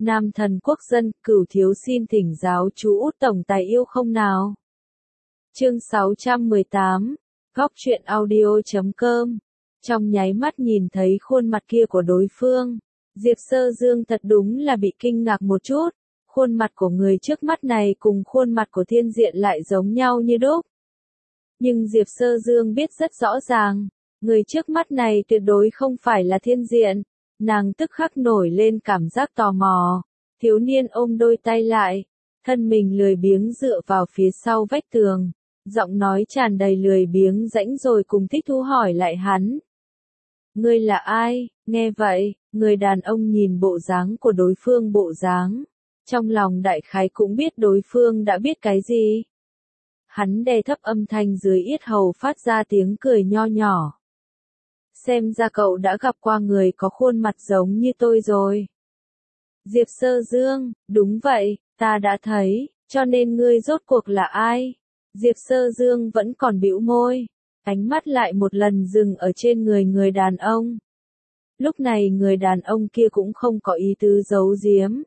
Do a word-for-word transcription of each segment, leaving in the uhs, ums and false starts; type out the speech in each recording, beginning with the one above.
Nam thần quốc dân, Cửu thiếu xin thỉnh giáo chú Út tổng tài yêu không nào. Chương sáu trăm mười tám, Góc truyện audio chấm com. Trong nháy mắt nhìn thấy khuôn mặt kia của đối phương, Diệp Sơ Dương thật đúng là bị kinh ngạc một chút. Khuôn mặt của người trước mắt này cùng khuôn mặt của Thiên Diện lại giống nhau như đúc. Nhưng Diệp Sơ Dương biết rất rõ ràng, người trước mắt này tuyệt đối không phải là Thiên Diện. Nàng tức khắc nổi lên cảm giác tò mò. Thiếu niên ôm đôi tay lại, thân mình lười biếng dựa vào phía sau vách tường, giọng nói tràn đầy lười biếng rãnh rồi cùng thích thú hỏi lại hắn. Ngươi là ai? Nghe vậy, người đàn ông nhìn bộ dáng của đối phương bộ dáng. Trong lòng đại khái cũng biết đối phương đã biết cái gì. Hắn đè thấp âm thanh dưới yết hầu phát ra tiếng cười nho nhỏ. Xem ra cậu đã gặp qua người có khuôn mặt giống như tôi rồi. Diệp Sơ Dương, đúng vậy, ta đã thấy, cho nên ngươi rốt cuộc là ai? Diệp Sơ Dương vẫn còn bĩu môi, ánh mắt lại một lần dừng ở trên người người đàn ông. Lúc này người đàn ông kia cũng không có ý tứ giấu giếm.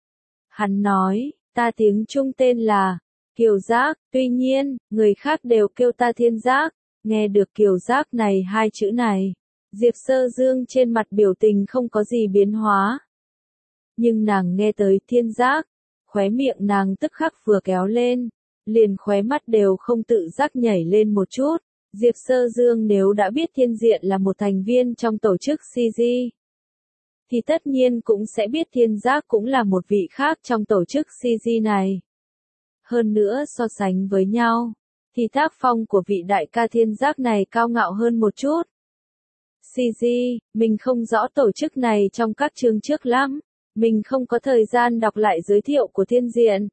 Hắn nói, ta tiếng Trung tên là Kiều Giác, tuy nhiên, người khác đều kêu ta Thiên Giác. Nghe được Kiều Giác này hai chữ này, Diệp Sơ Dương trên mặt biểu tình không có gì biến hóa. Nhưng nàng nghe tới Thiên Giác, khóe miệng nàng tức khắc vừa kéo lên, liền khóe mắt đều không tự giác nhảy lên một chút. Diệp Sơ Dương nếu đã biết Thiên Diện là một thành viên trong tổ chức xê giê, thì tất nhiên cũng sẽ biết Thiên Giác cũng là một vị khác trong tổ chức xê giê này. Hơn nữa so sánh với nhau, thì tác phong của vị đại ca Thiên Giác này cao ngạo hơn một chút. xê giê, mình không rõ tổ chức này trong các chương trước lắm, mình không có thời gian đọc lại giới thiệu của Thiên Diện.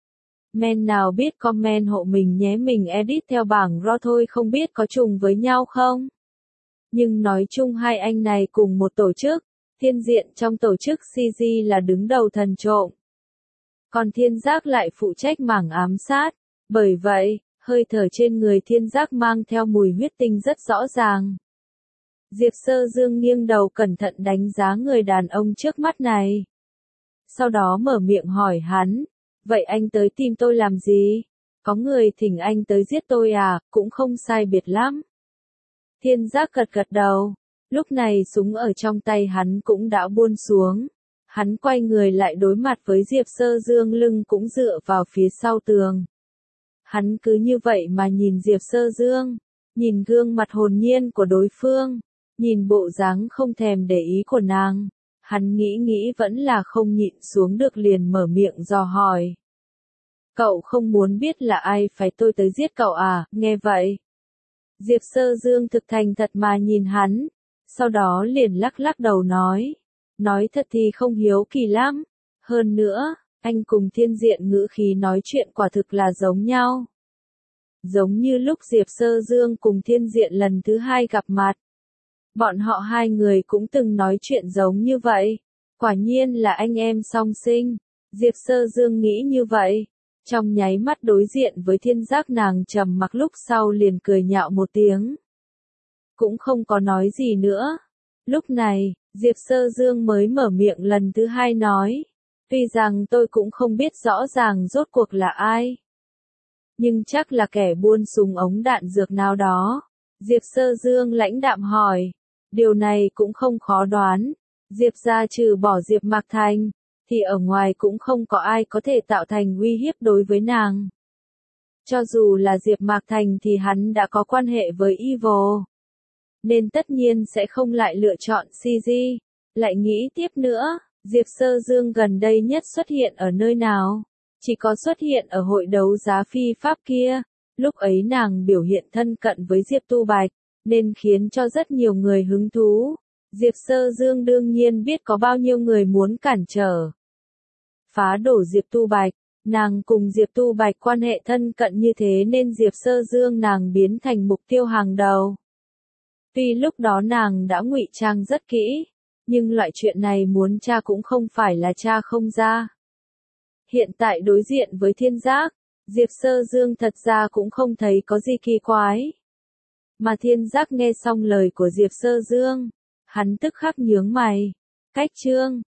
Men nào biết comment hộ mình nhé, mình edit theo bảng raw thôi, không biết có trùng với nhau không? Nhưng nói chung hai anh này cùng một tổ chức, Thiên Diện trong tổ chức xê giê là đứng đầu thần trộm. Còn Thiên Giác lại phụ trách mảng ám sát, bởi vậy, hơi thở trên người Thiên Giác mang theo mùi huyết tinh rất rõ ràng. Diệp Sơ Dương nghiêng đầu cẩn thận đánh giá người đàn ông trước mắt này. Sau đó mở miệng hỏi hắn, vậy anh tới tìm tôi làm gì? Có người thỉnh anh tới giết tôi à, cũng không sai biệt lắm. Thiên Giác gật gật đầu, lúc này súng ở trong tay hắn cũng đã buông xuống. Hắn quay người lại đối mặt với Diệp Sơ Dương, lưng cũng dựa vào phía sau tường. Hắn cứ như vậy mà nhìn Diệp Sơ Dương, nhìn gương mặt hồn nhiên của đối phương, nhìn bộ dáng không thèm để ý của nàng. Hắn nghĩ nghĩ vẫn là không nhịn xuống được liền mở miệng dò hỏi. Cậu không muốn biết là ai phải tôi tới giết cậu à, nghe vậy. Diệp Sơ Dương thực thành thật mà nhìn hắn, sau đó liền lắc lắc đầu nói. Nói thật thì không hiếu kỳ lắm, hơn nữa, anh cùng Thiên Diện ngữ khí nói chuyện quả thực là giống nhau. Giống như lúc Diệp Sơ Dương cùng Thiên Diện lần thứ hai gặp mặt. Bọn họ hai người cũng từng nói chuyện giống như vậy, quả nhiên là anh em song sinh, Diệp Sơ Dương nghĩ như vậy. Trong nháy mắt đối diện với Thiên Giác, nàng trầm mặc lúc sau liền cười nhạo một tiếng. Cũng không có nói gì nữa. Lúc này, Diệp Sơ Dương mới mở miệng lần thứ hai nói. Tuy rằng tôi cũng không biết rõ ràng rốt cuộc là ai, nhưng chắc là kẻ buôn súng ống đạn dược nào đó. Diệp Sơ Dương lãnh đạm hỏi. Điều này cũng không khó đoán. Diệp gia trừ bỏ Diệp Mạc Thành, thì ở ngoài cũng không có ai có thể tạo thành uy hiếp đối với nàng. Cho dù là Diệp Mạc Thành thì hắn đã có quan hệ với Evil, nên tất nhiên sẽ không lại lựa chọn xê giê. Lại nghĩ tiếp nữa, Diệp Sơ Dương gần đây nhất xuất hiện ở nơi nào? Chỉ có xuất hiện ở hội đấu giá phi pháp kia. Lúc ấy nàng biểu hiện thân cận với Diệp Tu Bạch, nên khiến cho rất nhiều người hứng thú. Diệp Sơ Dương đương nhiên biết có bao nhiêu người muốn cản trở, phá đổ Diệp Tu Bạch. Nàng cùng Diệp Tu Bạch quan hệ thân cận như thế nên Diệp Sơ Dương nàng biến thành mục tiêu hàng đầu. Tuy lúc đó nàng đã ngụy trang rất kỹ, nhưng loại chuyện này muốn tra cũng không phải là tra không ra. Hiện tại đối diện với Thiên Giác, Diệp Sơ Dương thật ra cũng không thấy có gì kỳ quái. Mà Thiên Giác nghe xong lời của Diệp Sơ Dương, hắn tức khắc nhướng mày. Cách chương,